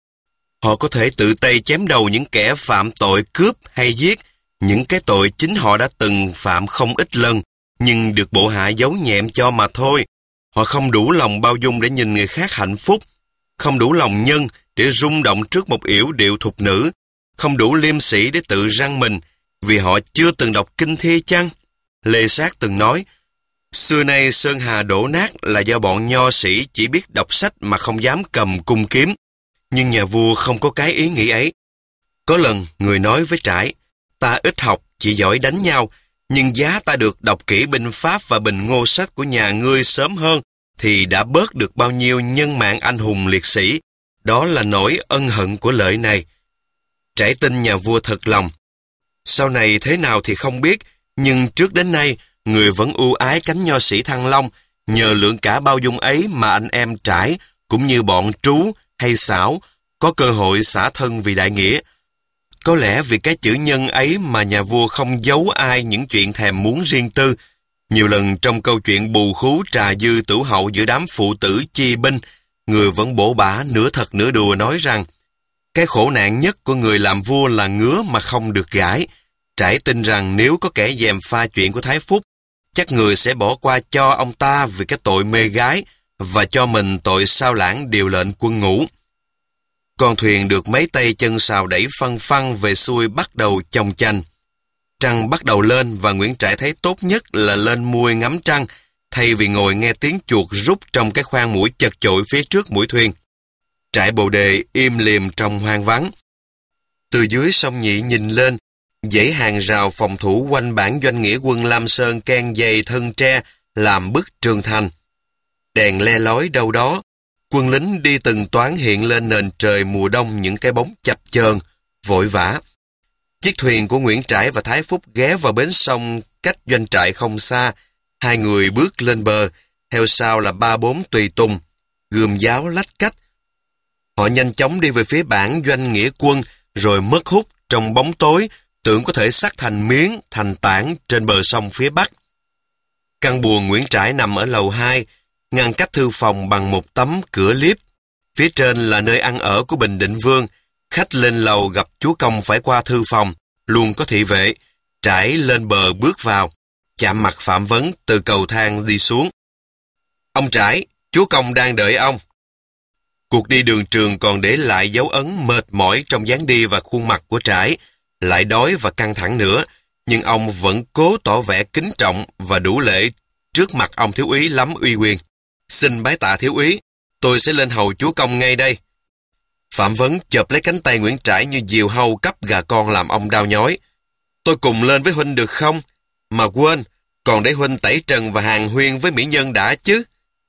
họ có thể tự tay chém đầu những kẻ phạm tội cướp hay giết, những cái tội chính họ đã từng phạm không ít lần, nhưng được bộ hạ giấu nhẹm cho mà thôi. Họ không đủ lòng bao dung để nhìn người khác hạnh phúc, không đủ lòng nhân để rung động trước một yểu điệu thục nữ, không đủ liêm sĩ để tự răng mình, vì họ chưa từng đọc kinh thi chăng? Lê Sát từng nói, xưa nay Sơn Hà đổ nát là do bọn nho sĩ chỉ biết đọc sách mà không dám cầm cung kiếm. Nhưng nhà vua không có cái ý nghĩ ấy. Có lần người nói với Trãi, ta ít học, chỉ giỏi đánh nhau, nhưng giá ta được đọc kỹ binh pháp và bình ngô sách của nhà ngươi sớm hơn, thì đã bớt được bao nhiêu nhân mạng anh hùng liệt sĩ. Đó là nỗi ân hận của lợi này. Trãi tin nhà vua thật lòng. Sau này thế nào thì không biết, nhưng trước đến nay, người vẫn ưu ái cánh nho sĩ Thăng Long. Nhờ lượng cả bao dung ấy mà anh em Trãi, cũng như bọn Trú hay Xảo, có cơ hội xả thân vì đại nghĩa. Có lẽ vì cái chữ nhân ấy mà nhà vua không giấu ai những chuyện thèm muốn riêng tư. Nhiều lần trong câu chuyện bù khú trà dư tửu hậu giữa đám phụ tử chi binh, người vẫn bổ bả nửa thật nửa đùa nói rằng cái khổ nạn nhất của người làm vua là ngứa mà không được gãi. Trãi tin rằng nếu có kẻ gièm pha chuyện của Thái Phúc, chắc người sẽ bỏ qua cho ông ta vì cái tội mê gái và cho mình tội sao lãng điều lệnh quân ngũ. Con thuyền được mấy tay chân sào đẩy phăng phăng về xuôi bắt đầu chồng chành. Trăng bắt đầu lên và Nguyễn Trãi thấy tốt nhất là lên muôi ngắm trăng thay vì ngồi nghe tiếng chuột rút trong cái khoang mũi chật chội phía trước mũi thuyền. Trại bồ đề im lìm trong hoang vắng. Từ dưới sông Nhị nhìn lên, dãy hàng rào phòng thủ quanh bản doanh nghĩa quân Lam Sơn can dày thân tre làm bức tường thành. Đèn le lói đâu đó, quân lính đi từng toán hiện lên nền trời mùa đông những cái bóng chập chờn, vội vã. Chiếc thuyền của Nguyễn Trãi và Thái Phúc ghé vào bến sông cách doanh trại không xa. Hai người bước lên bờ, theo sau là ba bốn tùy tùng, gươm giáo lách cách. Họ nhanh chóng đi về phía bản doanh nghĩa quân, rồi mất hút trong bóng tối, tưởng có thể xắt thành miếng, thành tảng trên bờ sông phía bắc. Căn buồng Nguyễn Trãi nằm ở lầu hai, ngăn cách thư phòng bằng một tấm cửa liếp. Phía trên là nơi ăn ở của Bình Định Vương. Khách lên lầu gặp chúa công phải qua thư phòng, luôn có thị vệ. Trãi lên bờ bước vào, chạm mặt Phạm Vấn từ cầu thang đi xuống. Ông Trãi, chúa công đang đợi ông. Cuộc đi đường trường còn để lại dấu ấn mệt mỏi trong dáng đi và khuôn mặt của Trãi, lại đói và căng thẳng nữa, nhưng ông vẫn cố tỏ vẻ kính trọng và đủ lễ trước mặt ông thiếu úy lắm uy quyền. Xin bái tạ thiếu úy, tôi sẽ lên hầu chúa công ngay đây. Phạm Vấn chộp lấy cánh tay Nguyễn Trãi như diều hâu cắp gà con làm ông đau nhói. Tôi cùng lên với huynh được không? Mà quên, còn để huynh tẩy trần và hàng huyên với mỹ nhân đã chứ.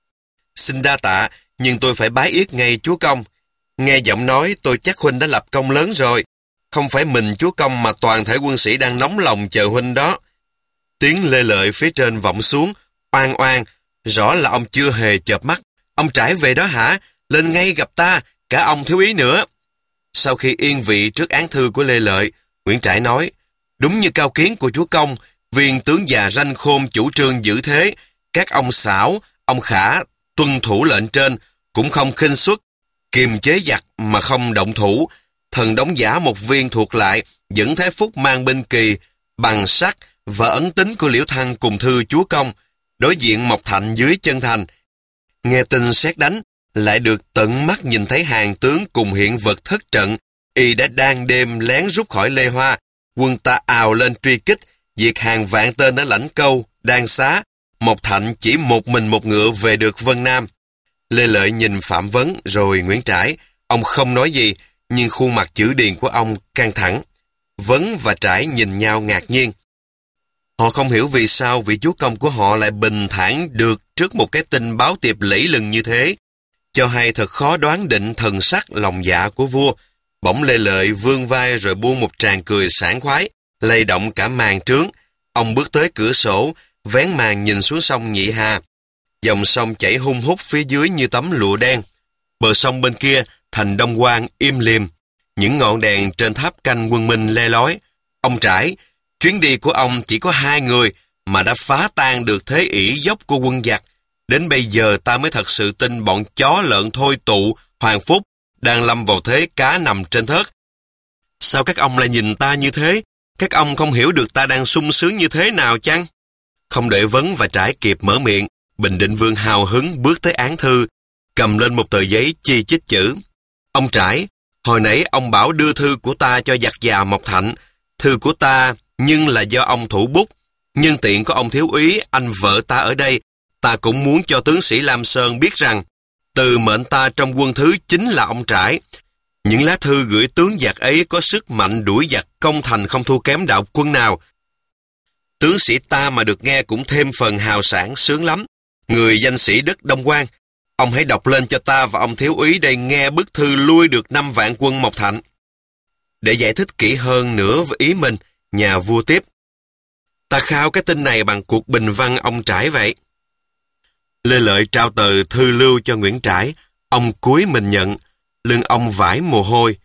Xin đa tạ, nhưng tôi phải bái yết ngay chúa công. Nghe giọng nói tôi chắc huynh đã lập công lớn rồi. Không phải mình chúa công mà toàn thể quân sĩ đang nóng lòng chờ huynh đó. Tiếng lê lợi phía trên vọng xuống, oan oan, rõ là ông chưa hề chợp mắt. Ông Trãi về đó hả? Lên ngay gặp ta, cả ông thiếu úy nữa. Sau khi yên vị trước án thư của Lê Lợi, Nguyễn Trãi nói, đúng như cao kiến của chúa công, viên tướng già ranh khôn chủ trương giữ thế, các ông Xảo, ông Khả tuân thủ lệnh trên, cũng không khinh suất, kiềm chế giặc mà không động thủ. Thần đóng giả một viên thuộc lại, dẫn Thế Phúc mang binh kỳ, bằng sắt và ấn tính của Liễu Thăng cùng thư chúa công, đối diện Mộc Thạnh dưới chân thành. Nghe tin sét đánh, lại được tận mắt nhìn thấy hàng tướng cùng hiện vật thất trận, y đã đang đêm lén rút khỏi Lê Hoa, quân ta ào lên truy kích, diệt hàng vạn tên ở Lãnh Câu, Đan Xá. Mộc Thạnh chỉ một mình một ngựa về được Vân Nam. Lê Lợi nhìn Phạm Vấn rồi Nguyễn Trãi, ông không nói gì, nhưng khuôn mặt chữ điền của ông căng thẳng. Vấn và Trãi nhìn nhau ngạc nhiên. Họ không hiểu vì sao vị chúa công của họ lại bình thản được trước một cái tin báo tiệp lẫy lừng như thế. Cho hay thật khó đoán định thần sắc lòng dạ của vua. Bỗng Lê Lợi vươn vai rồi buông một tràng cười sảng khoái, lay động cả màn trướng. Ông bước tới cửa sổ, vén màn nhìn xuống sông Nhị Hà. Dòng sông chảy hun hút phía dưới như tấm lụa đen. Bờ sông bên kia, thành Đông Quan im lìm. Những ngọn đèn trên tháp canh quân Minh le lói. Ông Trãi, chuyến đi của ông chỉ có hai người mà đã phá tan được thế ỷ dốc của quân giặc. Đến bây giờ ta mới thật sự tin bọn chó lợn thôi tụ, Hoàng Phúc, đang lâm vào thế cá nằm trên thớt. Sao các ông lại nhìn ta như thế? Các ông không hiểu được ta đang sung sướng như thế nào chăng? Không để Vấn và Trãi kịp mở miệng, Bình Định Vương hào hứng bước tới án thư, cầm lên một tờ giấy chi chít chữ. Ông Trãi, hồi nãy ông bảo đưa thư của ta cho giặc già Mộc Thạnh. Thư của ta nhưng là do ông thủ bút. Nhân tiện có ông thiếu úy, anh vợ ta ở đây, ta cũng muốn cho tướng sĩ Lam Sơn biết rằng từ mệnh ta trong quân thứ chính là ông Trãi. Những lá thư gửi tướng giặc ấy có sức mạnh đuổi giặc công thành không thua kém đạo quân nào. Tướng sĩ ta mà được nghe cũng thêm phần hào sảng sướng lắm. Người danh sĩ đất Đông Quan, ông hãy đọc lên cho ta và ông thiếu úy đây nghe bức thư lui được năm vạn quân Mộc Thạnh. Để giải thích kỹ hơn nữa với ý mình, nhà vua tiếp. Ta khao cái tin này bằng cuộc bình văn ông Trãi vậy. Lê Lợi trao tờ thư lưu cho Nguyễn Trãi, ông cúi mình nhận, lưng ông vải mồ hôi.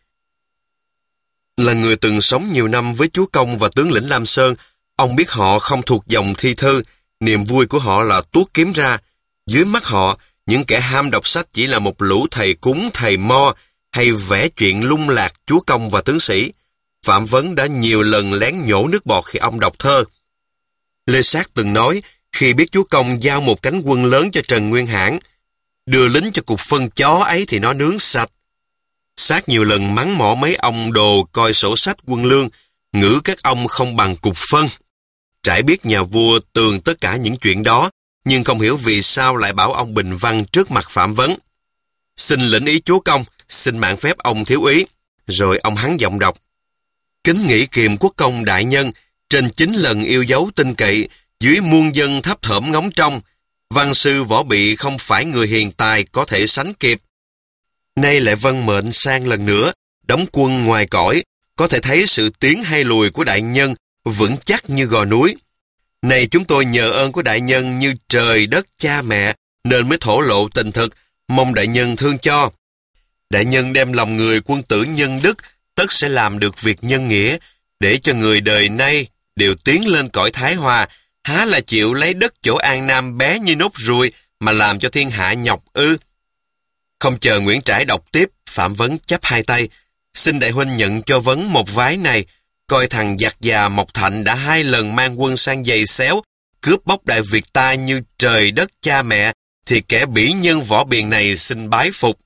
Là người từng sống nhiều năm với chúa công và tướng lĩnh Lam Sơn, ông biết họ không thuộc dòng thi thư, niềm vui của họ là tuốt kiếm ra. Dưới mắt họ, những kẻ ham đọc sách chỉ là một lũ thầy cúng, thầy mo, hay vẽ chuyện lung lạc chúa công và tướng sĩ. Phạm Vấn đã nhiều lần lén nhổ nước bọt khi ông đọc thơ. Lê Sát từng nói, khi biết chúa công giao một cánh quân lớn cho Trần Nguyên Hãn, đưa lính cho cục phân chó ấy thì nó nướng sạch. Sát nhiều lần mắng mỏ mấy ông đồ coi sổ sách quân lương, ngữ các ông không bằng cục phân. Trãi biết nhà vua tường tất cả những chuyện đó, nhưng không hiểu vì sao lại bảo ông bình văn trước mặt Phạm Vấn. Xin lĩnh ý chúa công, xin mạng phép ông thiếu úy. Rồi ông hắn giọng đọc. Kính nghĩ kiềm quốc công đại nhân, trên chín lần yêu dấu tin cậy, dưới muôn dân thấp thởm ngóng trông, văn sư võ bị không phải người hiền tài có thể sánh kịp. Nay lại vân mệnh sang lần nữa, đóng quân ngoài cõi, có thể thấy sự tiến hay lùi của đại nhân vững chắc như gò núi. Này chúng tôi nhờ ơn của đại nhân như trời đất cha mẹ, nên mới thổ lộ tình thực, mong đại nhân thương cho. Đại nhân đem lòng người quân tử nhân đức, tất sẽ làm được việc nhân nghĩa, để cho người đời nay đều tiến lên cõi thái hòa, há là chịu lấy đất chỗ An Nam bé như nốt ruồi mà làm cho thiên hạ nhọc ư? Không chờ Nguyễn Trãi đọc tiếp, Phạm Vấn chắp hai tay, xin đại huynh nhận cho Vấn một vái này, coi thằng giặc già Mộc Thạnh đã hai lần mang quân sang giày xéo, cướp bóc Đại Việt ta như trời đất cha mẹ, thì kẻ bỉ nhân võ biền này xin bái phục.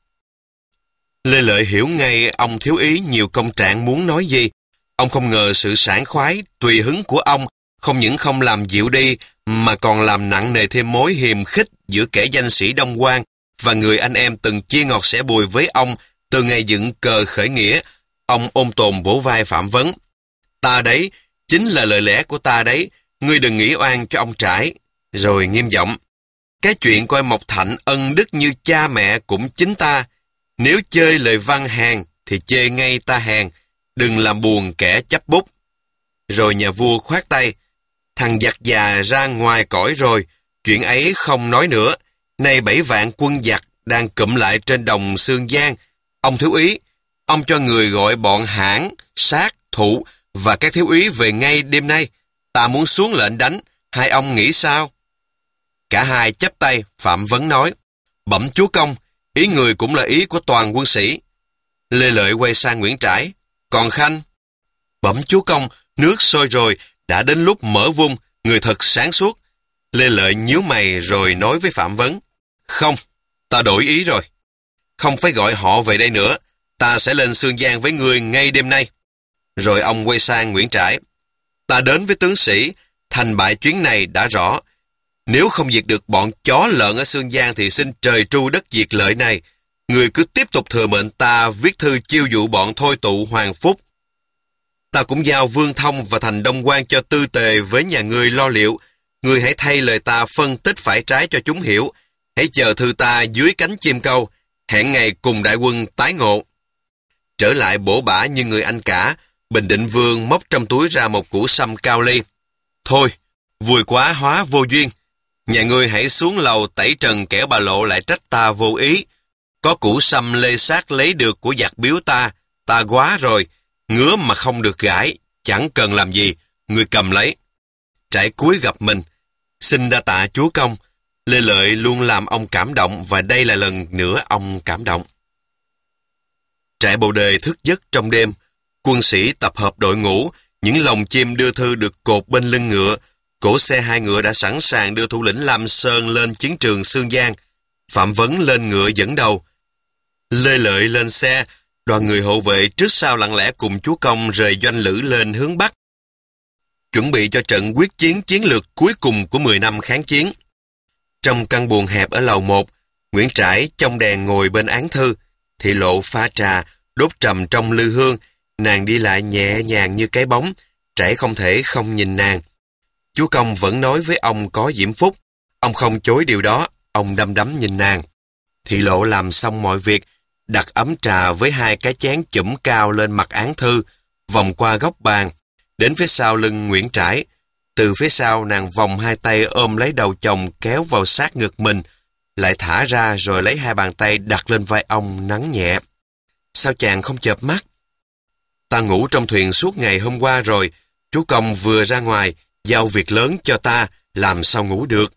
Lê Lợi hiểu ngay ông thiếu ý nhiều công trạng muốn nói gì. Ông không ngờ sự sảng khoái, tùy hứng của ông không những không làm dịu đi, mà còn làm nặng nề thêm mối hiềm khích giữa kẻ danh sĩ Đông Quan và người anh em từng chia ngọt sẻ bùi với ông từ ngày dựng cờ khởi nghĩa. Ông ôm tồn vỗ vai Phạm Vấn. Ta đấy, chính là lời lẽ của ta đấy, ngươi đừng nghĩ oan cho ông Trãi. Rồi nghiêm giọng, cái chuyện coi Mộc Thạnh ân đức như cha mẹ cũng chính ta. Nếu chơi lời văn hèn thì chê ngay ta hèn, đừng làm buồn kẻ chấp bút. Rồi nhà vua khoát tay, thằng giặc già ra ngoài cõi rồi, chuyện ấy không nói nữa. Nay bảy vạn quân giặc đang cụm lại trên đồng Sương Giang. Ông thiếu úy, ông cho người gọi bọn Hãn, Sát, Thụ và các thiếu úy về ngay đêm nay. Ta muốn xuống lệnh đánh, hai ông nghĩ sao? Cả hai chắp tay, Phạm Vấn nói, bẩm chúa công, ý người cũng là ý của toàn quân sĩ. Lê Lợi quay sang Nguyễn Trãi, còn Khanh? Bẩm chúa công, nước sôi rồi, đã đến lúc mở vung, người thật sáng suốt. Lê Lợi nhíu mày rồi nói với Phạm Vấn, không, ta đổi ý rồi. Không phải gọi họ về đây nữa, ta sẽ lên Sương Giang với người ngay đêm nay. Rồi ông quay sang Nguyễn Trãi, ta đến với tướng sĩ, thành bại chuyến này đã rõ. Nếu không diệt được bọn chó lợn ở Sương Giang thì xin trời tru đất diệt lợi này. Người cứ tiếp tục thừa mệnh ta viết thư chiêu dụ bọn Thôi Tụ, Hoàng Phúc. Ta cũng giao Vương Thông và thành Đông Quan cho Tư Tề với nhà ngươi lo liệu. Ngươi hãy thay lời ta phân tích phải trái cho chúng hiểu. Hãy chờ thư ta dưới cánh chim câu. Hẹn ngày cùng đại quân tái ngộ. Trở lại bổ bả như người anh cả, Bình Định Vương móc trong túi ra một củ sâm cao ly. Thôi, vui quá hóa vô duyên. Nhà ngươi hãy xuống lầu tẩy trần kẻo bà Lộ lại trách ta vô ý. Có củ sâm lê sát lấy được của giặc biếu ta, ta quá rồi. Ngứa mà không được gãi, chẳng cần làm gì, ngươi cầm lấy. Trãi cúi gặp mình, xin đa tạ chúa công. Lê Lợi luôn làm ông cảm động và đây là lần nữa ông cảm động. Trại bồ đề thức giấc trong đêm, quân sĩ tập hợp đội ngũ, những lồng chim đưa thư được cột bên lưng ngựa, cỗ xe hai ngựa đã sẵn sàng đưa thủ lĩnh Lam Sơn lên chiến trường Sương Giang. Phạm Vấn lên ngựa dẫn đầu. Lê Lợi lên xe, đoàn người hộ vệ trước sau lặng lẽ cùng chúa công rời doanh lữ lên hướng Bắc, chuẩn bị cho trận quyết chiến chiến lược cuối cùng của mười năm kháng chiến. Trong căn buồng hẹp ở lầu một, Nguyễn Trãi trong đèn ngồi bên án thư, Thị Lộ pha trà, đốt trầm trong lư hương, nàng đi lại nhẹ nhàng như cái bóng, Trãi không thể không nhìn nàng. Chúa công vẫn nói với ông có diễm phúc, ông không chối điều đó, ông đăm đắm nhìn nàng. Thị Lộ làm xong mọi việc, đặt ấm trà với hai cái chén chũm cao lên mặt án thư, vòng qua góc bàn, đến phía sau lưng Nguyễn Trãi. Từ phía sau nàng vòng hai tay ôm lấy đầu chồng kéo vào sát ngực mình, lại thả ra rồi lấy hai bàn tay đặt lên vai ông nắng nhẹ. Sao chàng không chợp mắt? Ta ngủ trong thuyền suốt ngày hôm qua rồi, chúa công vừa ra ngoài, giao việc lớn cho ta, làm sao ngủ được.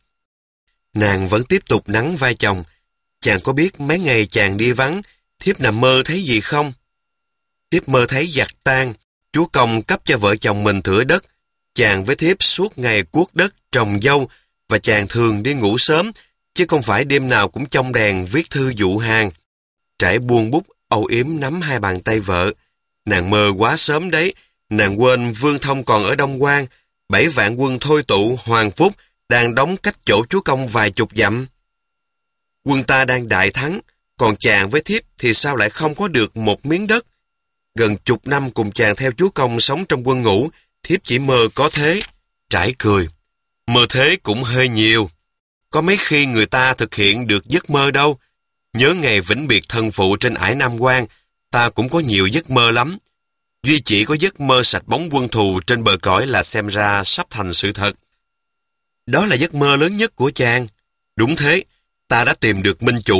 Nàng vẫn tiếp tục nắng vai chồng. Chàng có biết mấy ngày chàng đi vắng, thiếp nằm mơ thấy gì không? Thiếp mơ thấy giặc tan, chúa công cấp cho vợ chồng mình thửa đất. Chàng với thiếp suốt ngày cuốc đất, trồng dâu, và chàng thường đi ngủ sớm, chứ không phải đêm nào cũng trong đèn viết thư dụ hàng. Trãi buông bút, âu yếm nắm hai bàn tay vợ. Nàng mơ quá sớm đấy, nàng quên Vương Thông còn ở Đông Quan, bảy vạn quân Thôi Tụ, Hoàng Phúc đang đóng cách chỗ chúa công vài chục dặm. Quân ta đang đại thắng, còn chàng với thiếp thì sao lại không có được một miếng đất? Gần chục năm cùng chàng theo chúa công sống trong quân ngũ, thiếp chỉ mơ có thế. Trãi cười. Mơ thế cũng hơi nhiều. Có mấy khi người ta thực hiện được giấc mơ đâu. Nhớ ngày vĩnh biệt thân phụ trên ải Nam Quan, ta cũng có nhiều giấc mơ lắm. Duy chỉ có giấc mơ sạch bóng quân thù trên bờ cõi là xem ra sắp thành sự thật. Đó là giấc mơ lớn nhất của chàng. Đúng thế, ta đã tìm được minh chủ.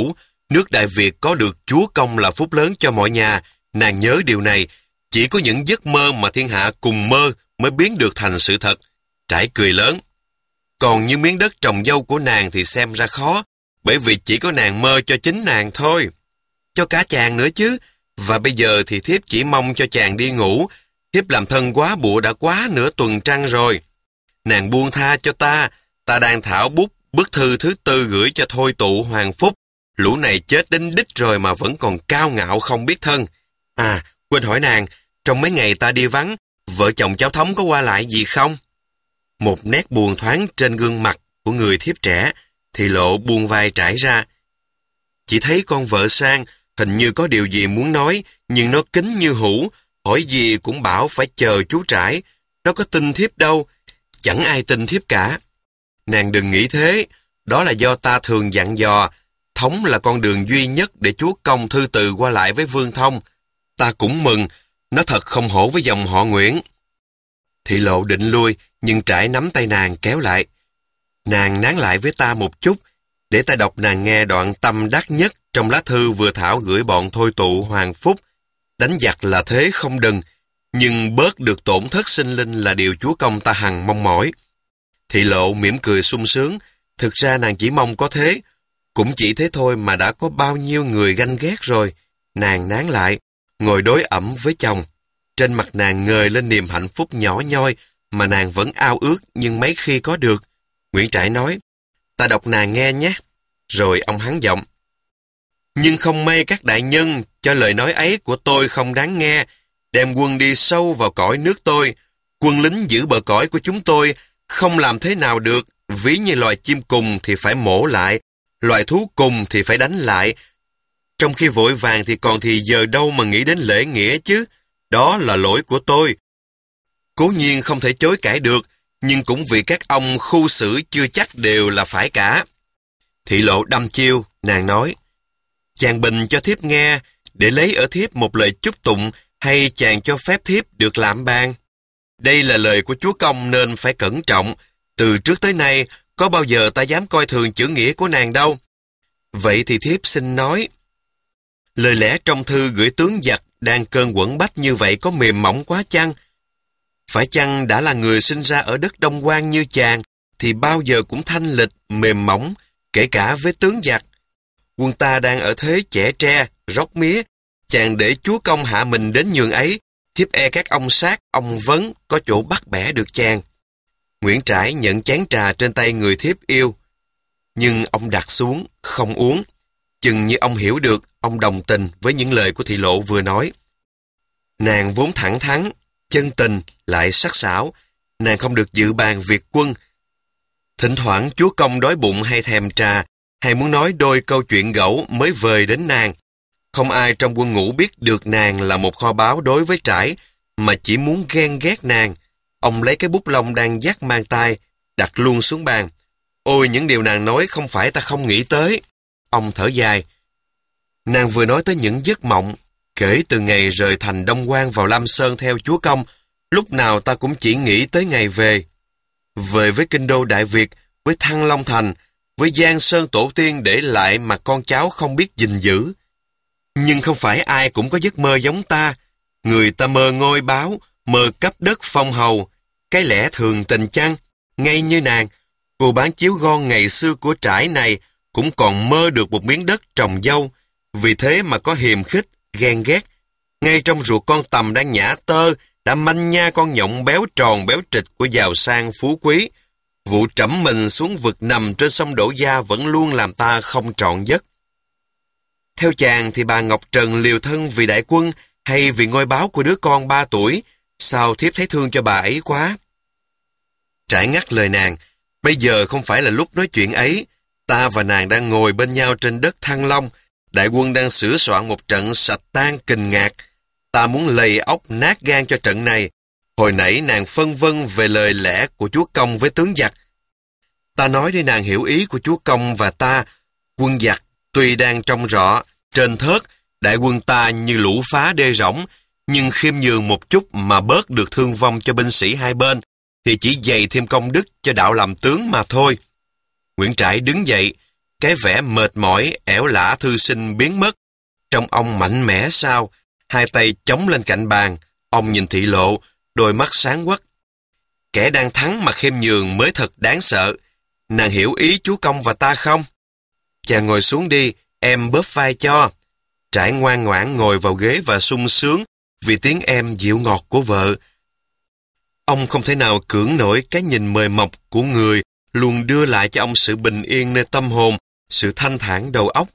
Nước Đại Việt có được Chúa công là phúc lớn cho mọi nhà. Nàng nhớ điều này. Chỉ có những giấc mơ mà thiên hạ cùng mơ mới biến được thành sự thật. Trải cười lớn. Còn như miếng đất trồng dâu của nàng thì xem ra khó, bởi vì chỉ có nàng mơ cho chính nàng thôi. Cho cả chàng nữa chứ. Và bây giờ thì thiếp chỉ mong cho chàng đi ngủ. Thiếp làm thân quá bụa đã quá nửa tuần trăng rồi. Nàng buông tha cho ta. Ta đang thảo bút bức thư thứ tư gửi cho Thôi Tụ Hoàng Phúc. Lũ này chết đến đích rồi mà vẫn còn cao ngạo không biết thân. À, quên hỏi nàng, trong mấy ngày ta đi vắng, vợ chồng cháu Thống có qua lại gì không? Một nét buồn thoáng trên gương mặt của người thiếp trẻ, thì Lộ buông vai trải ra. Chỉ thấy con vợ sang, hình như có điều gì muốn nói, nhưng nó kín như hũ, hỏi gì cũng bảo phải chờ chú Trải. Nó có tin thiếp đâu, chẳng ai tin thiếp cả. Nàng đừng nghĩ thế, đó là do ta thường dặn dò, Thống là con đường duy nhất để chúa công thư từ qua lại với Vương Thông. Ta cũng mừng, nó thật không hổ với dòng họ Nguyễn. Thị Lộ định lui, nhưng Trải nắm tay nàng kéo lại. Nàng nán lại với ta một chút, để ta đọc nàng nghe đoạn tâm đắc nhất trong lá thư vừa thảo gửi bọn Thôi Tụ Hoàng Phúc. Đánh giặc là thế không đừng, nhưng bớt được tổn thất sinh linh là điều chúa công ta hằng mong mỏi. Thị Lộ mỉm cười sung sướng, thực ra nàng chỉ mong có thế, cũng chỉ thế thôi mà đã có bao nhiêu người ganh ghét rồi. Nàng nán lại, ngồi đối ẩm với chồng. Trên mặt nàng ngời lên niềm hạnh phúc nhỏ nhoi mà nàng vẫn ao ước nhưng mấy khi có được. Nguyễn Trãi nói, ta đọc nàng nghe nhé. Rồi ông hắn giọng. Nhưng không may các đại nhân cho lời nói ấy của tôi không đáng nghe, đem quân đi sâu vào cõi nước tôi. Quân lính giữ bờ cõi của chúng tôi không làm thế nào được, ví như loài chim cùng thì phải mổ lại, loài thú cùng thì phải đánh lại. Trong khi vội vàng thì còn thì giờ đâu mà nghĩ đến lễ nghĩa chứ. Đó là lỗi của tôi. Cố nhiên không thể chối cãi được, nhưng cũng vì các ông khu xử chưa chắc đều là phải cả. Thị Lộ đâm chiêu, nàng nói, chàng bình cho thiếp nghe, để lấy ở thiếp một lời chúc tụng, hay chàng cho phép thiếp được làm ban. Đây là lời của chúa công nên phải cẩn trọng. Từ trước tới nay, có bao giờ ta dám coi thường chữ nghĩa của nàng đâu. Vậy thì thiếp xin nói. Lời lẽ trong thư gửi tướng giặc đang cơn quẫn bách như vậy có mềm mỏng quá chăng? Phải chăng đã là người sinh ra ở đất Đông Quan như chàng, thì bao giờ cũng thanh lịch, mềm mỏng, kể cả với tướng giặc. Quân ta đang ở thế chẻ tre, róc mía. Chàng để chúa công hạ mình đến nhường ấy, thiếp e các ông sát, ông vấn có chỗ bắt bẻ được chàng. Nguyễn Trãi nhận chén trà trên tay người thiếp yêu. Nhưng ông đặt xuống, không uống. Chừng như ông hiểu được, ông đồng tình với những lời của Thị Lộ vừa nói. Nàng vốn thẳng thắn, chân tình, lại sắc sảo. Nàng không được dự bàn việc quân. Thỉnh thoảng chúa công đói bụng hay thèm trà, hay muốn nói đôi câu chuyện gẫu mới vời đến nàng. Không ai trong quân ngũ biết được nàng là một kho báu đối với Trãi, mà chỉ muốn ghen ghét nàng. Ông lấy cái bút lông đang dắt mang tay, đặt luôn xuống bàn. Ôi, những điều nàng nói không phải ta không nghĩ tới. Ông thở dài. Nàng vừa nói tới những giấc mộng. Kể từ ngày rời thành Đông Quan vào Lam Sơn theo chúa công, lúc nào ta cũng chỉ nghĩ tới ngày về. Về với kinh đô Đại Việt, với Thăng Long Thành, với Giang Sơn tổ tiên để lại mà con cháu không biết gìn giữ. Nhưng không phải ai cũng có giấc mơ giống ta. Người ta mơ ngôi báo, mơ cấp đất phong hầu. Cái lẽ thường tình chăng? Ngay như nàng, cô bán chiếu gon ngày xưa của Trãi này cũng còn mơ được một miếng đất trồng dâu. Vì thế mà có hiềm khích, ghen ghét. Ngay trong ruột con tầm đang nhả tơ, đã manh nha con nhộng béo tròn béo trịch của giàu sang phú quý. Vụ trẫm mình xuống vực nằm trên sông Đổ Gia vẫn luôn làm ta không trọn giấc. Theo chàng thì bà Ngọc Trần liều thân vì đại quân hay vì ngôi báo của đứa con ba tuổi, sao thiếp thấy thương cho bà ấy quá. Trãi ngắt lời nàng, bây giờ không phải là lúc nói chuyện ấy. Ta và nàng đang ngồi bên nhau trên đất Thăng Long, đại quân đang sửa soạn một trận sạch tan kình ngạc. Ta muốn lầy óc nát gan cho trận này. Hồi nãy nàng phân vân về lời lẽ của chúa công với tướng giặc. Ta nói để nàng hiểu ý của chúa công và ta. Quân giặc tuy đang trông rõ, trên thớt, đại quân ta như lũ phá đê rỗng, nhưng khiêm nhường một chút mà bớt được thương vong cho binh sĩ hai bên, thì chỉ dày thêm công đức cho đạo làm tướng mà thôi. Nguyễn Trãi đứng dậy, cái vẻ mệt mỏi, ẻo lả thư sinh biến mất. Trông ông mạnh mẽ sao, hai tay chống lên cạnh bàn. Ông nhìn Thị Lộ, đôi mắt sáng quắc. Kẻ đang thắng mà khiêm nhường mới thật đáng sợ. Nàng hiểu ý chú Công và ta không? Chàng ngồi xuống đi, em bóp vai cho. Trải ngoan ngoãn ngồi vào ghế và sung sướng vì tiếng em dịu ngọt của vợ. Ông không thể nào cưỡng nổi cái nhìn mời mọc của người luôn đưa lại cho ông sự bình yên nơi tâm hồn, sự thanh thản đầu óc.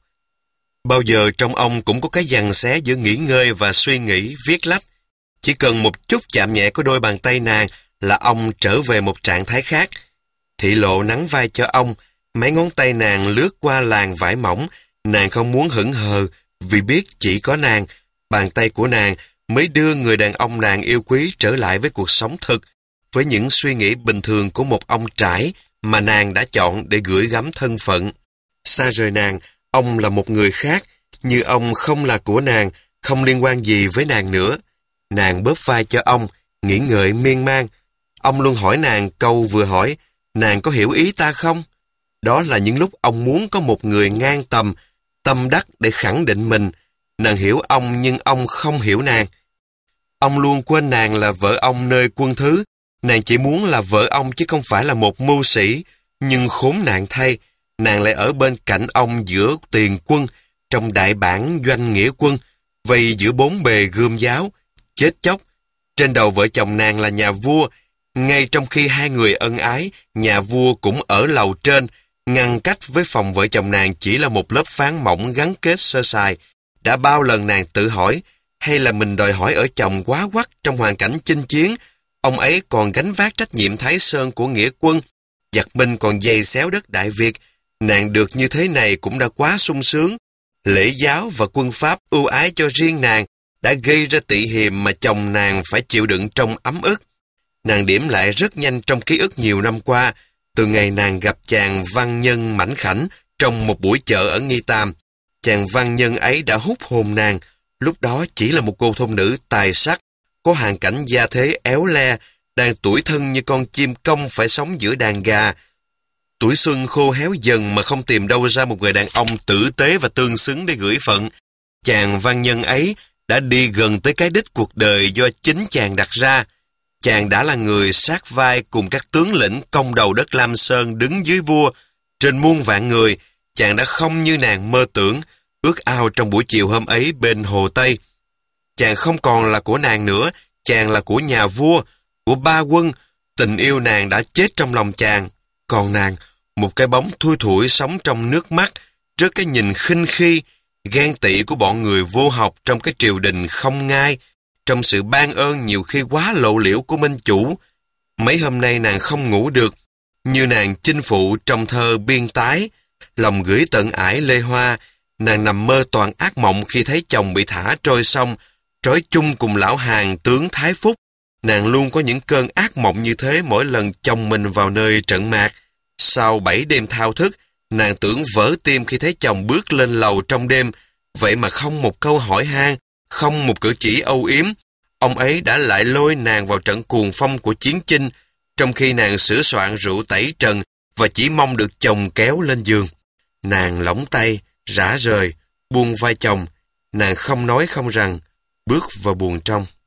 Bao giờ trong ông cũng có cái giằng xé giữa nghỉ ngơi và suy nghĩ viết lách. Chỉ cần một chút chạm nhẹ của đôi bàn tay nàng là ông trở về một trạng thái khác. Thị Lộ nắng vai cho ông, mấy ngón tay nàng lướt qua làn vải mỏng. Nàng không muốn hững hờ vì biết chỉ có nàng, bàn tay của nàng mới đưa người đàn ông nàng yêu quý trở lại với cuộc sống thực, với những suy nghĩ bình thường của một ông trải mà nàng đã chọn để gửi gắm thân phận. Xa rời nàng, ông là một người khác, như ông không là của nàng, không liên quan gì với nàng nữa. Nàng bóp vai cho ông, nghĩ ngợi miên man. Ông luôn hỏi nàng câu vừa hỏi, nàng có hiểu ý ta không? Đó là những lúc ông muốn có một người ngang tầm, tâm đắc để khẳng định mình. Nàng hiểu ông nhưng ông không hiểu nàng. Ông luôn quên nàng là vợ ông nơi quân thứ. Nàng chỉ muốn là vợ ông chứ không phải là một mưu sĩ. Nhưng khốn nạn thay, nàng lại ở bên cạnh ông giữa tiền quân, trong đại bản doanh nghĩa quân, vây giữa bốn bề gươm giáo, chết chóc. Trên đầu vợ chồng nàng là nhà vua. Ngay trong khi hai người ân ái, nhà vua cũng ở lầu trên, ngăn cách với phòng vợ chồng nàng chỉ là một lớp phán mỏng gắn kết sơ sài. Đã bao lần nàng tự hỏi, hay là mình đòi hỏi ở chồng quá quắt trong hoàn cảnh chinh chiến, ông ấy còn gánh vác trách nhiệm Thái Sơn của nghĩa quân, giặc Minh còn giày xéo đất Đại Việt. Nàng được như thế này cũng đã quá sung sướng. Lễ giáo và quân pháp ưu ái cho riêng nàng đã gây ra tị hiềm mà chồng nàng phải chịu đựng trong ấm ức. Nàng điểm lại rất nhanh trong ký ức nhiều năm qua, từ ngày nàng gặp chàng văn nhân mảnh khảnh trong một buổi chợ ở Nghi Tam. Chàng văn nhân ấy đã hút hồn nàng, lúc đó chỉ là một cô thôn nữ tài sắc, có hoàn cảnh gia thế éo le, đang tủi thân như con chim công phải sống giữa đàn gà. Tuổi xuân khô héo dần mà không tìm đâu ra một người đàn ông tử tế và tương xứng để gửi phận. Chàng văn nhân ấy đã đi gần tới cái đích cuộc đời do chính chàng đặt ra. Chàng đã là người sát vai cùng các tướng lĩnh công đầu đất Lam Sơn đứng dưới vua. Trên muôn vạn người, chàng đã không như nàng mơ tưởng, ước ao trong buổi chiều hôm ấy bên Hồ Tây. Chàng không còn là của nàng nữa, chàng là của nhà vua, của ba quân. Tình yêu nàng đã chết trong lòng chàng. Còn nàng, một cái bóng thui thủi sống trong nước mắt, trước cái nhìn khinh khi, ghen tị của bọn người vô học trong cái triều đình không ngai, trong sự ban ơn nhiều khi quá lộ liễu của minh chủ. Mấy hôm nay nàng không ngủ được, như nàng chinh phụ trong thơ Biên Tái, lòng gửi tận ải Lê Hoa. Nàng nằm mơ toàn ác mộng khi thấy chồng bị thả trôi sông, trói chung cùng lão hàng tướng Thái Phúc. Nàng luôn có những cơn ác mộng như thế mỗi lần chồng mình vào nơi trận mạc. Sau bảy đêm thao thức, nàng tưởng vỡ tim khi thấy chồng bước lên lầu trong đêm, vậy mà không một câu hỏi han, không một cử chỉ âu yếm. Ông ấy đã lại lôi nàng vào trận cuồng phong của chiến chinh, trong khi nàng sửa soạn rượu tẩy trần và chỉ mong được chồng kéo lên giường. Nàng lỏng tay, rã rời, buông vai chồng. Nàng không nói không rằng, bước vào buồng trong.